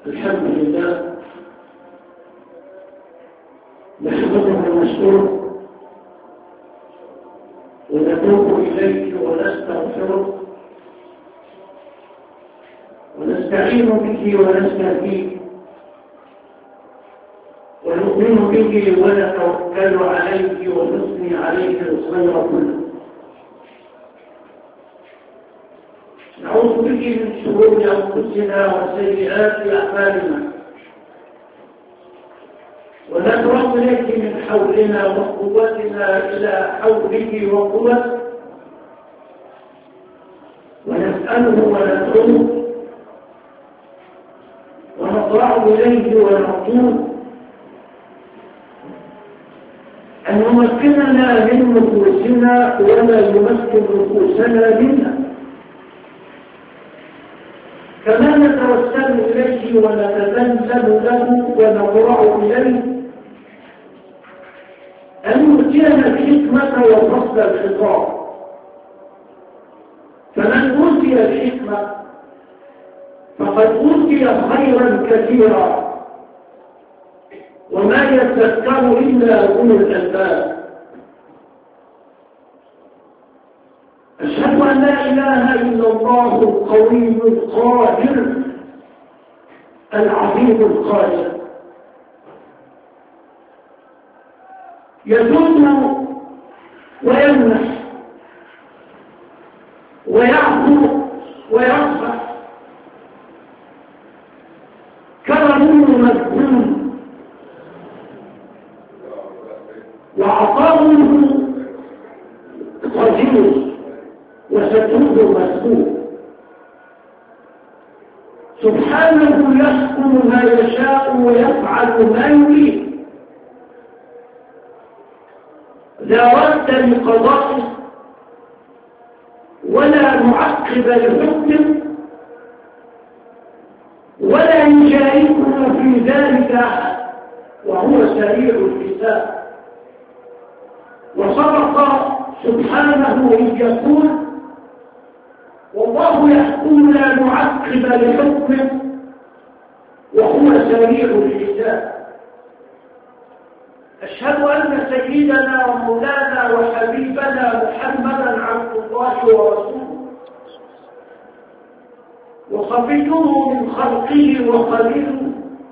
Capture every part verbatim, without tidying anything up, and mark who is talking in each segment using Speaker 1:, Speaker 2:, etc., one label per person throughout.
Speaker 1: الحمد لله نحمده ونشكره ونتوب إليه ونستغفره ونستعين به ونستهديه ونؤمن به ونتوكل عليه ونثني عليه الخير كله. نعوذ به من شرور أنفسنا وسيئات أعمالنا وندعو إليه من حولنا وقوتنا إلى حوله وقوته ونسأله وندعوه ونضرع إليه ونرجوه أن يمكننا من نفوسنا ولا يمكن نفوسنا منا، كما نتوسل إليه ونتذلل له ونضرع إليه أن يؤتينا الحكمة وفصل الخطاب. فمن أوتي الحكمة فقد أوتي خيرا كثيرا وما يذكر إلا أولو الألباب. أشهد أن لا إله إلا الله القوي القاهر العظيم القادر، يجود ويمنح ويعفو ويصفح، كرمه مذموم وعطاؤه قدير وستره مسؤول. سبحانه يحكم ما يشاء ويفعل ما يريد، لا رد لقضائه ولا معقب لحكمه ولا يشاركه في ذلك أحد، وهو سريع الحساب. وصدق سبحانه إذ يقول: والله يحكم لا معقب لحكمه وهو سريع الحساب. أشهد أن سيدنا ومولانا وحبيبنا محمدا عبد الله ورسوله وصفيه من خلقه وخليله،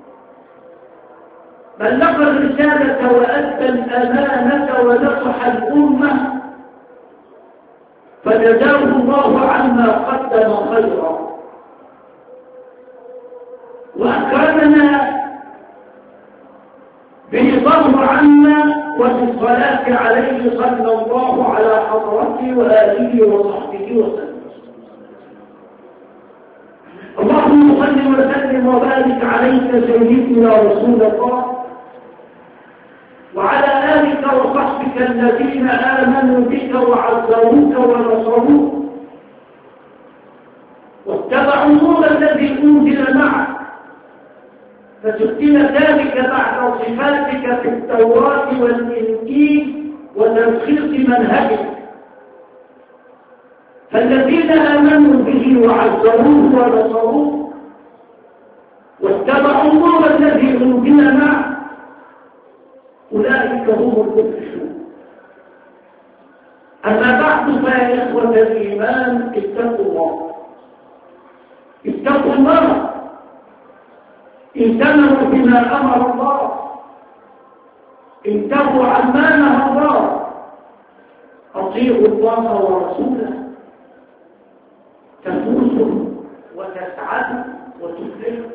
Speaker 1: بلغ الرسالة وأدى الأمانة ونصح الأمة، فجزاه الله عما قدم خيرا وأكرمنا برضاه عنا وبالصلاة عليه صلى الله على حضرته وآله وصحبه وسلم. اللهم صل وسلم وبارك عليك سيدنا رسول الله وعلى آلك وصحبك الذين آمنوا بك وعزروك ونصروك واتبعوا النور الذي أنزل معك، فتبتل ذلك بعد صفاتك في التوراة والإنجيل وتلخيص منهجك. فالذين آمنوا به وعزروه ونصروه واتبعوا النور الذي أنزل معك أولئك هم المفلحون. أما بعد فيا إخوة الإيمان، اتقوا الله اتقوا الله انتهوا بما أمر الله، انتهوا عما نهى الله، أطيعوا الله ورسوله تفوزوا وتسعدوا وتفلحوا.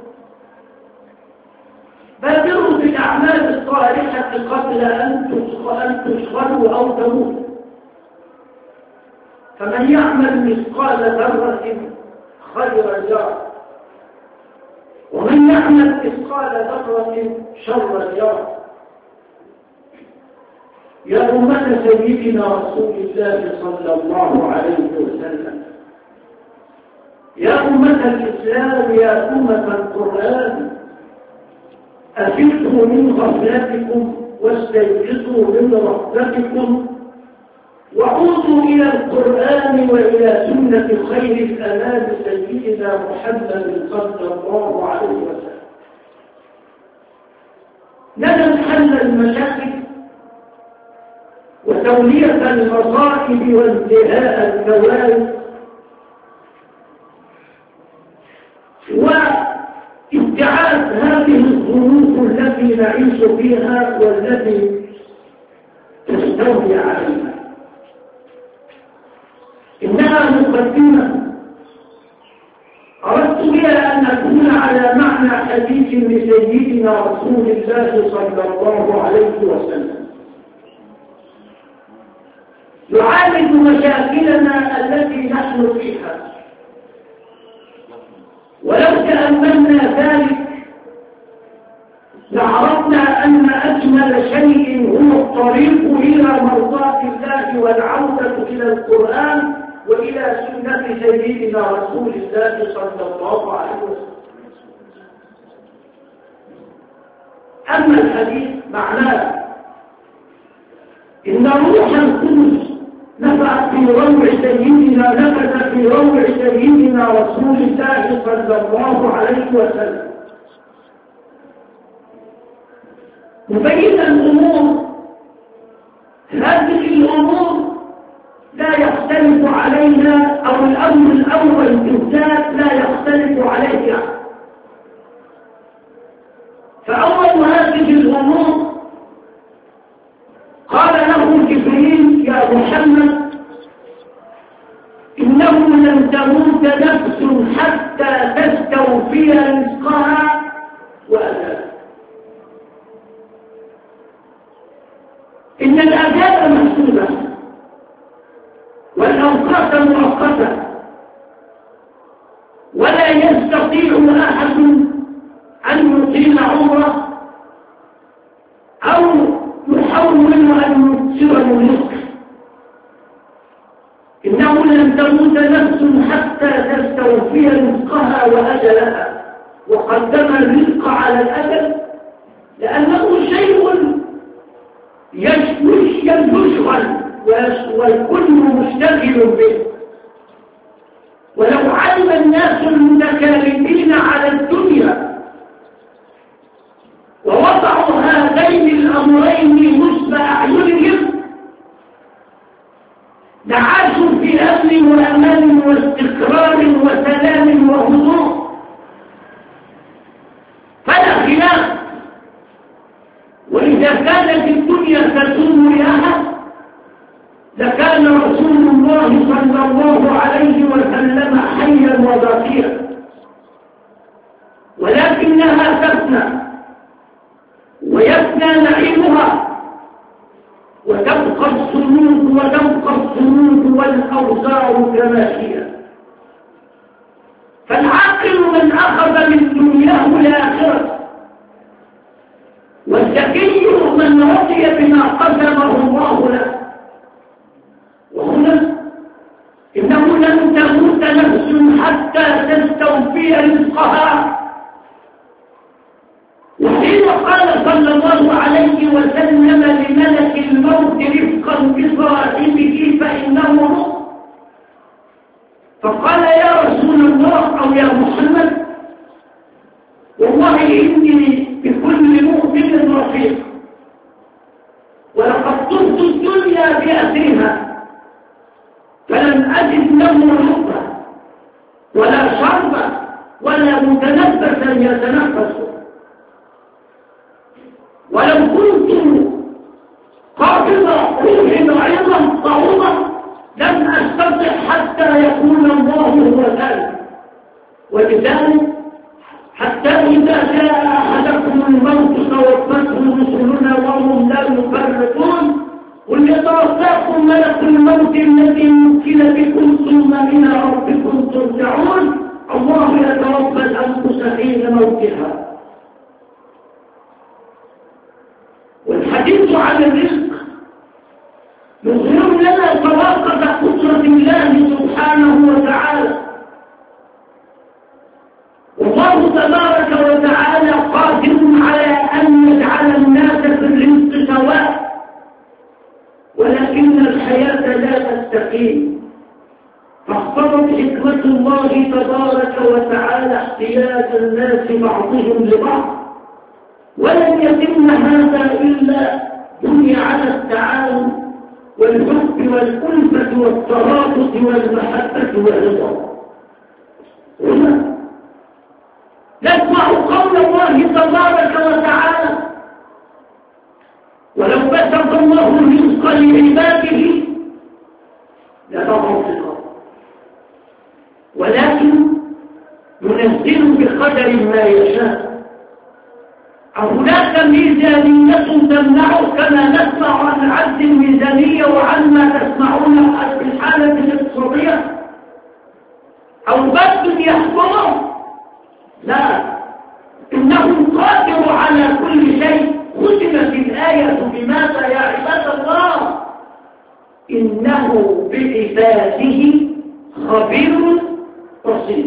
Speaker 1: بادروا بالأعمال الصالحة قبل أن تشغلوا أو تموتوا. فمن يعمل مثقال ذرة خيرا يره ومن يعمل مثقال ذرة شرا يره. يا أمة سيدنا رسول الله صلى الله عليه وسلم، يا أمة الإسلام، يا أمة القرآن، أفقوا من غفلتكم واستيقظوا من رحمتكم وعودوا إلى القرآن وإلى سنة خير الأنام سيدنا محمد صلى الله عليه وسلم. لنا حل المشاكل وتولية المصائب وانتهاء الكوارث وابتعاد هذه الظروف التي نعيش فيها والتي تستولي علينا. إنها مقدمة أردت بها أن أكون على معنى حديث لسيدنا رسول الله صلى الله عليه وسلم يعالج مشاكلنا التي نحن فيها. ولو تأملنا ذلك لعرفنا أن أجمل شيء هو الطريق إلى مرضاة الله والعودة إلى القرآن وإلى سنة سيدنا رسول الله صلى الله عليه وسلم. أما الحديث معناه إن روح القدس نفع في روع سيدنا نفذ في روع سيدنا رسول الله صلى الله عليه وسلم مبينا الأمور. هذه الأمور لا يختلف عليها أو الأمر الأول بالذات لا يختلف عليها. فأول هذه الأمور قال له جبريل يا محمد إنه لن تموت نفس حتى تستوفي رزقها وأجلها. إن الأجال محسوبة والأوقات مؤقتة ولا يستطيع أحد أن يطيل عمره أو يحول أن يكسره الرزق. إنه لن تموت نفس حتى تستوفي رزقها وأجلها، وقدم الرزق على الأجل لأنه شيء يشغل والكل مشتغل به. ولو علم الناس المتكالبين على الدنيا ووضعوا هذين الأمرين نصب أعينهم لعاشوا في أمن وأمان واستقرار وسلام وهدوء فلا خلاف. وإذا كانت الدنيا تسوء لأحد لكان رسول الله صلى الله عليه وسلم حيا وباقيا، ولكنها تفنى ويفنى نعيمها وتبقى الصمود وتبقى الصمود والأوزار كما هي. فالعاقل من أخذ من دنياه الآخرة، والذكي من رضي بما قدمه الله له. وهنا إنه لن تموت نفس حتى تستوفي رزقها. وحين قال صلى الله عليه وسلم لملك الموت رفقا بصاحبه فإنه رزق، فقال يا رسول الله أو يا محمد والله إني بكل مؤمن رفيق، ولقد طفت الدنيا بأسرها فلم أجد له رزقا ولا شربا ولا متنفسا يتنفس، ولو كنت قابضا روحي ضعيفا صعوبا لم أستطع حتى يكون الله هو ذلك. ولذلك حتى إذا جاء أحدكم الموت توفته رسلنا وهم لا يفرقون قل يتوفاكم ملك الموت الذي وكل بكم ثم إلى ربكم ترجعون. الله يتوفى الأنفس حين موتها. والحديث عن الرزق يظهر لنا طلاقة قدرة الله سبحانه وتعالى. والله تبارك وتعالى قادر على أن يجعل الناس في الرزق سواء، ولكن الحياة لا تستقيم. فاقتضت حكمة الله تبارك وتعالى احتياج الناس بعضهم لبعض، ولن يتم هذا إلا بني على التعاون والحب والألفة والترابط والمحبة والرضا. هنا نسمع قول الله تبارك وتعالى: ولو بسط الله الرزق لعباده لبغوا في الأرض ولكن ينزل بقدر ما يشاء. هناك ميزانية تمنعه كما نسمع عن عد الميزانية وعن ما تسمعون في الحالة الاقتصادية أو بس يحكمه؟ لا، إنه قادر على كل شيء. ختمت الآية بماذا يا عباد الله؟ إنه بعباده خبير بصير.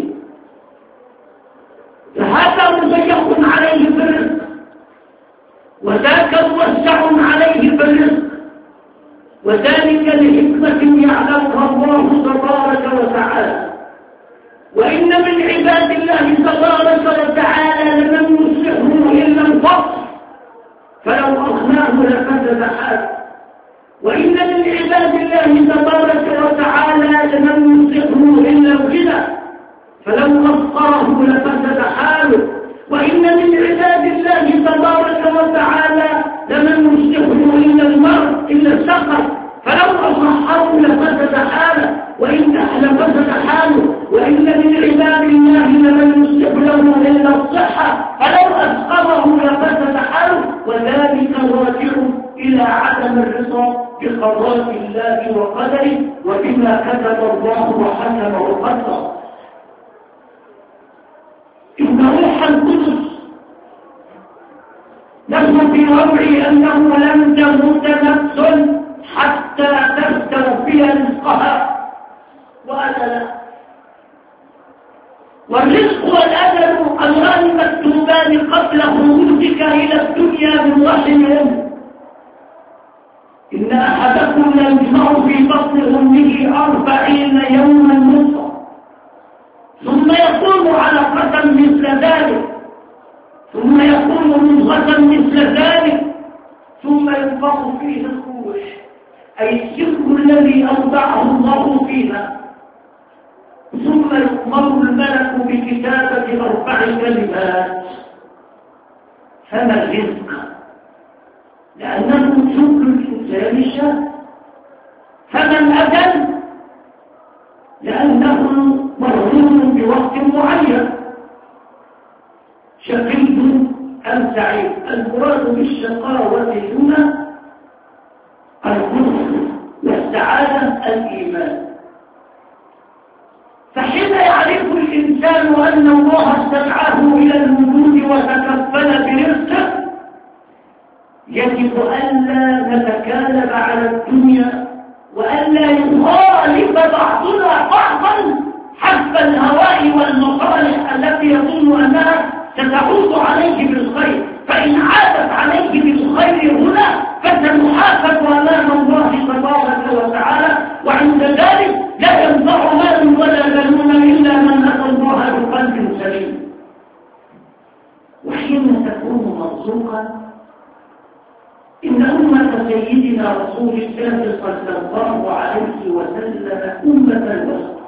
Speaker 1: فهذا مضيق عليه في الرزق وذاك موسع عليه في الرزق، وذلك لحكمة يعلمها الله تبارك وتعالى. وإن من عباد الله تبارك وتعالى لمن يصلحه إلا الفقر فلو أغناه لفسد حاله، وإن من عباد الله تبارك وتعالى لمن يصلحه إلا الغنى فلو أفقره لفسد حاله، وإن من عباد الله تبارك وتعالى لمن يصلحه إلا المرء إلا السقر فلو أصحه لفسد حاله وإن لفسد حاله، وإن من عباد الله لمن يصلح له إلا الصحة فلو أسقطه لفسد حاله، وذلك راجع إلى عدم الرضا بقضاء الله وقدره وبما كتب الله وحكم وقدر. إن روح القدس نحن في وضع أنه لم تموت نفس حتى تستوفي رزقها وأجلها، والرزق والأجل أمران مكتوبان قبل خروجك إلى الدنيا من رحم أمك. إن أحدكم يجمع في بطن أمه أربعين يوما نطفة ثم يكون علقة مثل ذلك ثم يكون مضغة مثل ذلك ثم ينفخ فيه الروح، أي السر الذي أوضعه الله فيها، ثم يؤمر الملك بكتابة أربع كلمات. فما الرزق؟ لأنه شكر الإنسان شاء. فما الأجل؟ لأنه مرهون بوقت معين. شقي أم سعيد؟ المراد بالشقاوة هنا الكفر والسعادة الإيمان. فحين يعرف الإنسان أن الله استدعاه إلى الوجود وتكفل برزقه يجب ألا نتكالب على الدنيا وألا يخالف بعضنا بعضا حسب الهواء والمصالح التي يظن أنها ستعود عليه بالخير، فإن عادت عليه بالخير هنا فسنحاسب أمام الله تبارك وتعالى، وعند ذلك لا ينفع مال ولا بنون إلا من أتى الله بقلب سليم. وحين تكون مرزوقا إن أمة سيدنا رسول الله صلى الله عليه وسلم أمة الوسط.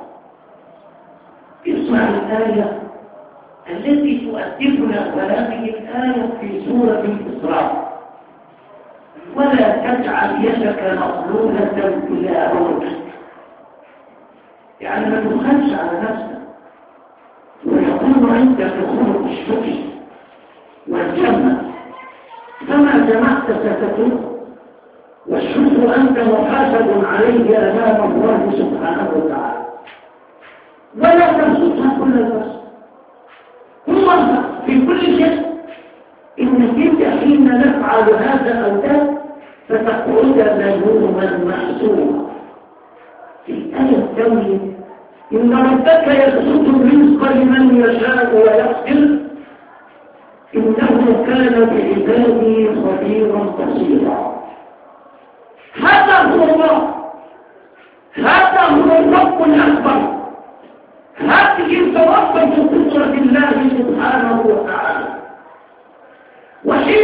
Speaker 1: اسمع الآية التي تؤدبنا هذه الآية في سورة الإسراء: ولا تجعل يدك مغلولة إلى عنقك. يعني ما تبخلش على نفسك ويكون عندك خلق الشكر والجمع، فما جمعت ستتوب، والشكر أنت محاسب عليه أمام الله سبحانه وتعالى. ولا تبسطها كل البسط، هو في كل شيء. إنك انت حين نفعل هذا أو ذاك فتقعد ملوما محسوما. في الآية الثانية: إن ربك يبسط الرزق لمن يشاء ويقدر إنه كان بعباده خبيرا بصيرا. هذا هو الله، هذا هو الرب الأكبر، هذه توقف قدرة الله سبحانه وتعالى. وحين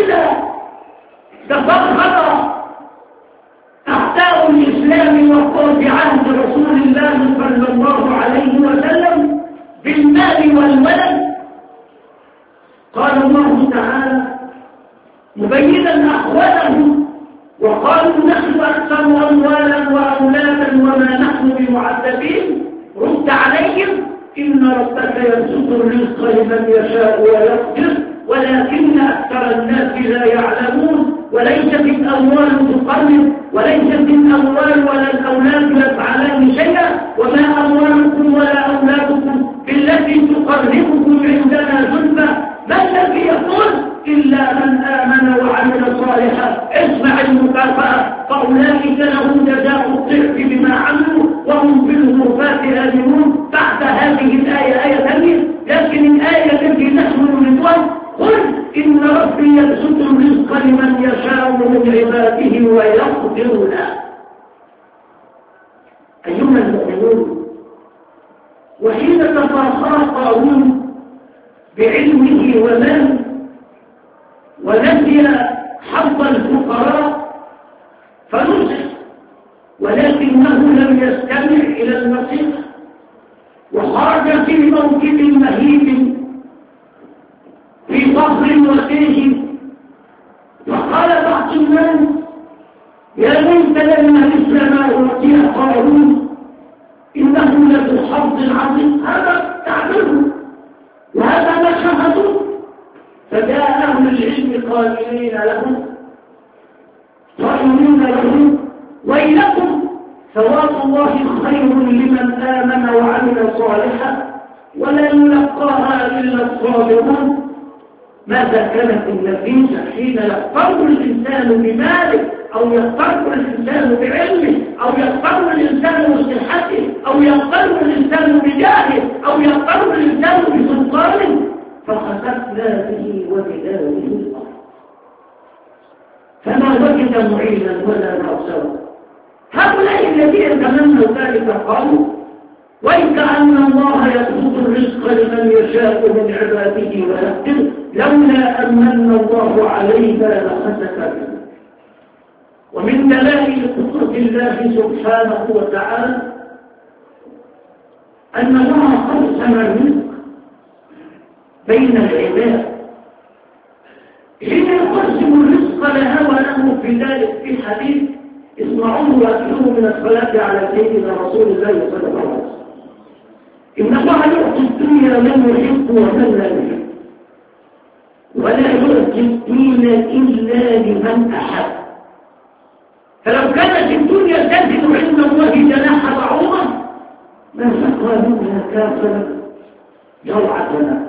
Speaker 1: تفخر أعداء الإسلام وقوة عهد رسول الله صلى الله عليه وسلم بالمال والولد. قال الله تعالى مبينا أحوالهم وقالوا نحن أكثر أموالا وأولادا وما نحن بمعذبين. رد عليهم إن ربك يبسط الرزق لمن يشاء ويقدر ولكن أكثر الناس لا يعلمون. وليست الأموال تقرب وليست الأموال ولا الأولاد يفعلان شيئا وما أموالكم ولا أولادكم بالتي تقربكم عندنا زلفى. ما الذي يقول إلا من آمن وعمل صالحا. اسمع المكافأة فأولئك لهم جزاء الضعف بما عملوا وهم في الغرفات آمنون. بعد هذه الآية آية ثانية لكن الآية التي نحن نريدها قل إن ربي يبسط الرزق لمن يشاء من عباده ويقدر له. أيها المؤمنون وحين تفاخر قارون بعلمه وماله ونسي حظ الفقراء فنصح ولكنه لم يستمع إلى النصيحة وخرج في موكب مهيب في فخر وسيج. فقال بعض الناس يا ليت لنا مثل ما أوتي قارون إنه لذو حظ عظيم. هذا تعبيره وهذا ما شاهدوه. فجاء أهل العلم قائلين لهم قائلين لهم ويلكم ثواب الله خير لمن آمن وعمل صالحا ولا يلقاها إلا الصابرون. ماذا كانت النتيجة حين يضطر الإنسان بماله أو يضطر الإنسان بعلمه أو يضطر الإنسان بصحته أو يضطر الإنسان بجاهه أو يضطر الإنسان بسلطانه فخسفنا به وبداره الأرض فما وجد معينا ولا ناصرا. هؤلاء الذين تمنوا ذلك قالوا وكأن الله يبسط الرزق لمن يشاء من عباده ويقدر لولا أمن الله علينا لخسف بنا. ومن دلائل قدرة الله سبحانه وتعالى أن الله قسم الرزق بين العباد. حين يقسم الرزق لها وله في ذلك في حديث اسمعوه وأكثروا من الصلاة على سيدنا رسول الله صلى الله عليه وسلم. إن الله يعطي الدنيا من يحب ومن لا يحب ولا يعطي الدين إلا لمن أحب. فلو كانت الدنيا تزن عند الله جناح بعوضة ما سقى منها كافرا جرعتنا.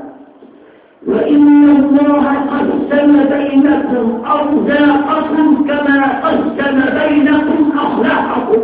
Speaker 1: وإن الله قسم بينكم أرزاقكم كما قسم بينكم أخلاقكم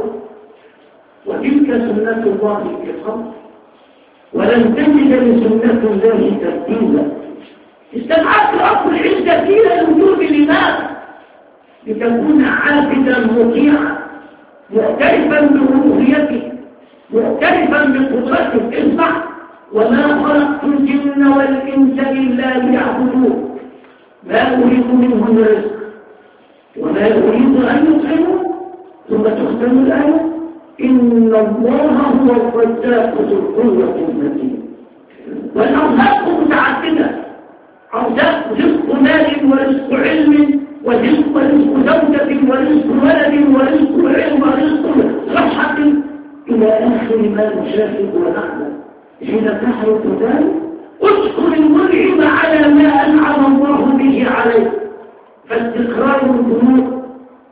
Speaker 1: وتلك سنة الله في الخلق ولن تجد لسنة الله تبديلا. استدعاك رب العزة إلى الوجود لماذا؟ لتكون عابدا مطيعا معترفا بربوبيته معترفا بقدرته. اسمع وما خلقت الجن والإنس إلا ليعبدون ما أريد منهم رزق وما أريد أن يطعمون. ثم تختم الآية إن الله هو الرزاق ذو القوة المتين. والأرزاق متعددة أرزاق رزق مال ورزق علم ورزق رزق زوجة ورزق ولد ورزق علم ورزق صحة إلى آخر ما نشاهد ونعلم. حين تحرق ذلك اذكر المنعم على ما أنعم الله به عليه. فاستقرار الذنوب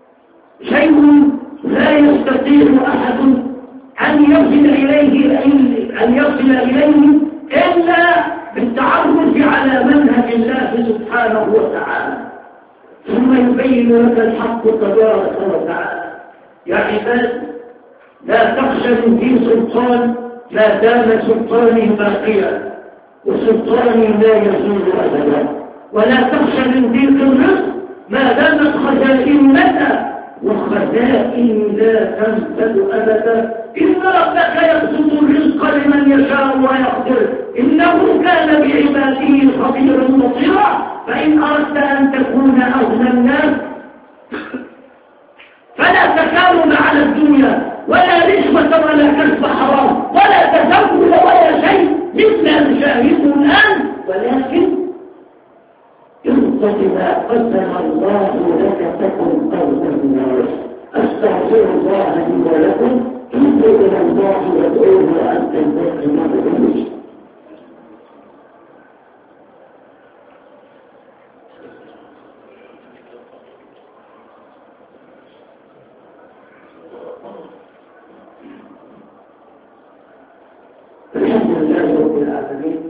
Speaker 1: شيء لا يستطيع أحد أن يصل إليه أن يصل إليه إلا بالتعرف على منهج الله سبحانه وتعالى. ثم يبين لك الحق تبارك وتعالى يا عباد لا تخشى من ذي سلطان ما دام سلطاني باقيا وسلطاني لا يزول أبدا. ولا تخشى من ضيق الرزق ما دامت خزائن لك وخزائن لا تنفد أبدا. إن ربك يبسط الرزق لمن يشاء ويقدر إنه كان بعباده خبيرا بصيرا. فإن أردت أن تكون أغنى الناس ولا كسب حرام ولا تزوج ولا شيء مما نشاهده الآن، ولكن انت ما قسم الله لك تكن قوم الناس. استغفر الله لي ولكم، توبوا الى الله وادعوه وانت الباقي ما تدعوش. الحمد لله رب العالمين،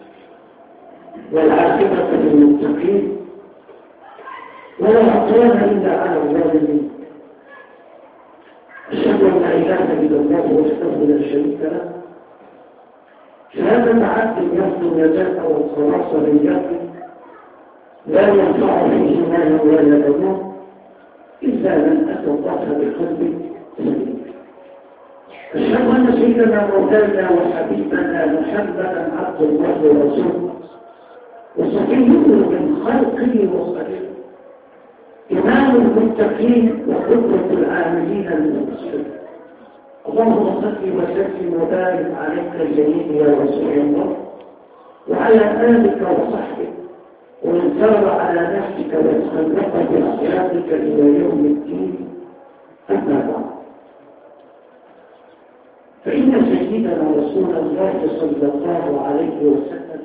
Speaker 1: والعاقبة للمتقين، ولا عدوان إلا على الظالمين. أشهد أن لا إله إلا الله وحده لا شريك له، شهادة عبد يرجو النجاة والخلاص بالجنة لا ينفع فيه مال ولا بنون إلا من أتى الله بقلب سليم. أشهد أن سيدنا مولانا وحبيبنا محمدا عبد الله ورسوله وصفيه من خلقه وخلقه، إمام المتقين وقدوة العاملين المقصرين. اللهم صل وسلم وبارك عليك الجليل يا رسول الله، وعلى آلك وصحبك، ومن سار على نفسك واستنبط بأخلاقك إلى يوم الدين. أما بعد، فإن سيدنا رسول الله صلى الله عليه وسلم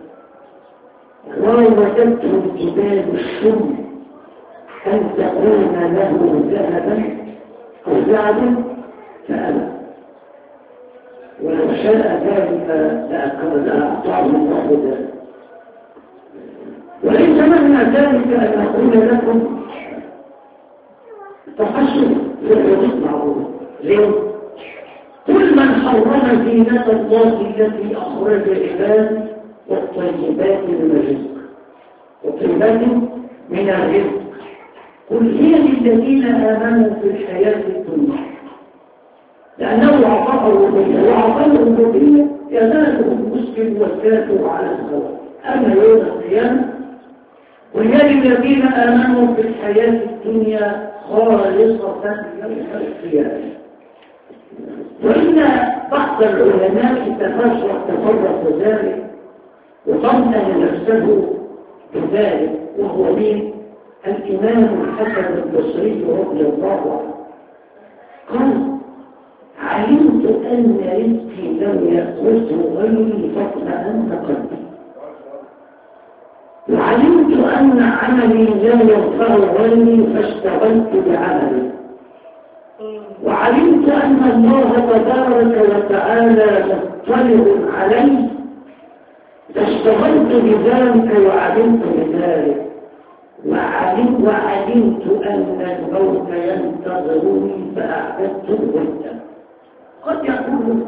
Speaker 1: راودته الجبال الشم أن تكون له ذهبا أو ذهبا فأبى، ولو شاء ذلك لأعطاه الله ذلك. وليس معنى ذلك أن أقول لكم تحسن في الرزق معروف. ليه؟ كل من حرم زينة الله التي أخرج العباد والطيبات من الرزق، والطيبات من الرزق قل هي للذين آمنوا في الحياة الدنيا، لأنه أعطاه الربوبية، وأعطاه الربوبية يناله المسلم والكافر على السواء. أما يوم القيامة قل هي للذين آمنوا في الحياة الدنيا خالصة يوم القيامة. وإن بعض العلماء تفرق تفرق ذلك وطمأن نفسه بذلك، وهو مين؟ الإمام الحسن البصري رضي الله عنه قال: علمت أن رزقي لم يأخذه غيري فاطمأن قلبي، وعلمت أن عملي لا ينفع غيري فاشتغلت بعملي، وعلمت أن الله تبارك وتعالى مطلع علي فاشتغلت بذلك وعلمت بذلك، وعلمت, وعلمت أن الموت ينتظرني فأعددت الغد. قد يقول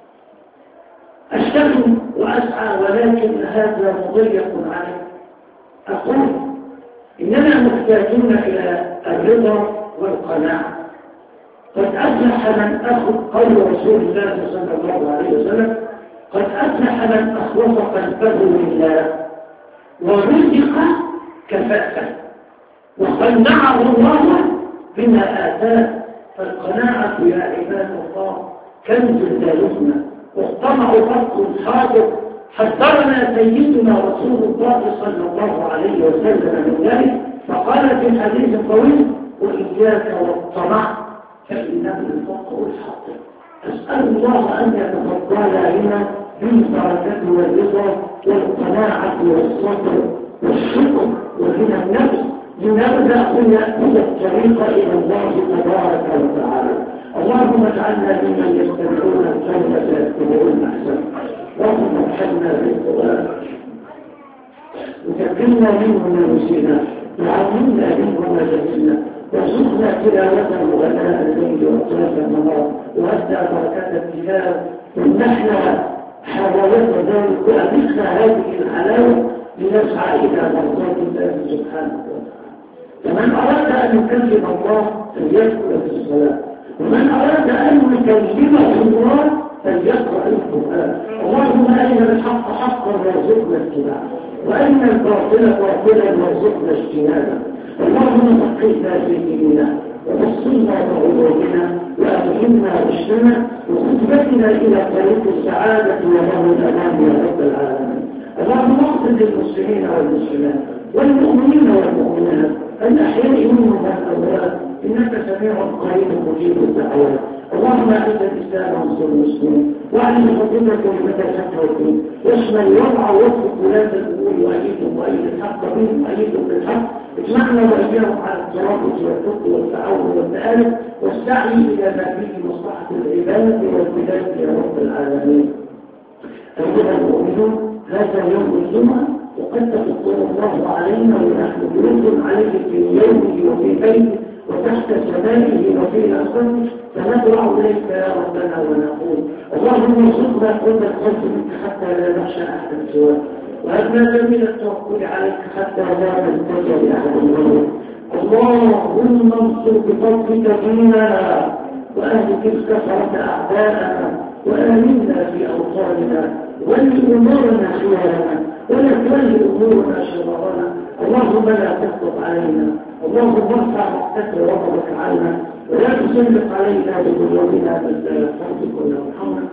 Speaker 1: أشتغل وأسعى ولكن هذا مضيق علي. أقول إننا محتاجون إلى الرضا والقناعة. قد أفلح من أخذ قول رسول الله صلى الله عليه وسلم: قد أفلح من أخلص قلبه لله ورزق كفافا وقنعه الله بما آتاه. فالقناعة يا عباد الله كنز لا يفنى، والطمع فرق حاضر. حذرنا سيدنا رسول الله صلى الله عليه وسلم من ذلك، فقال في الحديث الطويل: وإياك والطمع فإنه الفقر الحاضر. أسأل الله أن يتفضل علينا بالبركة والرضا والقناعة والصبر والشكر وغنى النفس، لنبدأ نأخذ الطريق إلى الله تبارك وتعالى. اللهم اجعلنا ممن يستمعون القول فيتبعون أحسنه، اللهم ارحمنا بالقرآن وذكرنا منه ما نسينا، وعلمنا منه ما جهلنا، وارزقنا تلاوته غناء الليل واطراف النهار، وأدى بركة التلاوة، وامنحنا حلاوة ذلك، وأذقنا هذه الحلاوة لنسعى إلى مرضات الله سبحانه وتعالى. فمن أراد أن يكلم الله فليدخل في الصلاة، ومن أراد أن يكلمه الله فليقرأ القرآن. اللهم أرنا الحق حقا وارزقنا اتباعه، وأرنا الباطل باطلا وارزقنا اجتنابه. اللهم فقهنا في ديننا ووصلنا بعلومنا وألهمنا رشدنا، وخطبتنا إلى طريق السعادة وله الأمان يا رب العالمين. اللهم اغفر للمسلمين والمسلمات والمؤمنين والمؤمنات الأحياء منهم والأموات إنك سميع قريب مجيب الدعوات. اللهم أعز الإسلام وانصر المسلمين واعلم حكمة كلمة الحق والدين واشمل وضع وفق ولاة الأمور وأيدهم وأيد الحق بهم وأيدهم بالحق اجمعنا وإياهم على الترابط والفقه والتعاون والتآلف والسعي إلى ما فيه مصلحة العباد والبلاد يا رب العالمين. أيها المؤمنون هذا يوم الجمعة وقد تفضل الله علينا ونحن جلوس عليه في يومه وفي بيته وتحت سمائه وفي الأرض فندعو إليك يا ربنا ونقول اللهم ارزقنا قوة الخوف منك حتى لا نخشى أحدا سواك وأدنا جميل التوكل عليك حتى لا نلتجأ لأحد غيرك. اللهم انصر بفضلك ديننا وأهلك الكفرة أعداءنا وآمنا في أوطاننا ولي أمورنا خيارنا ولا تولي أمورنا شرارنا. اللهم لا تسقط علينا، اللهم ارفع مقتك وغضبك عنا ولا تسلط علينا بذنوبنا بل لا يرحمك ولا يرحمنا.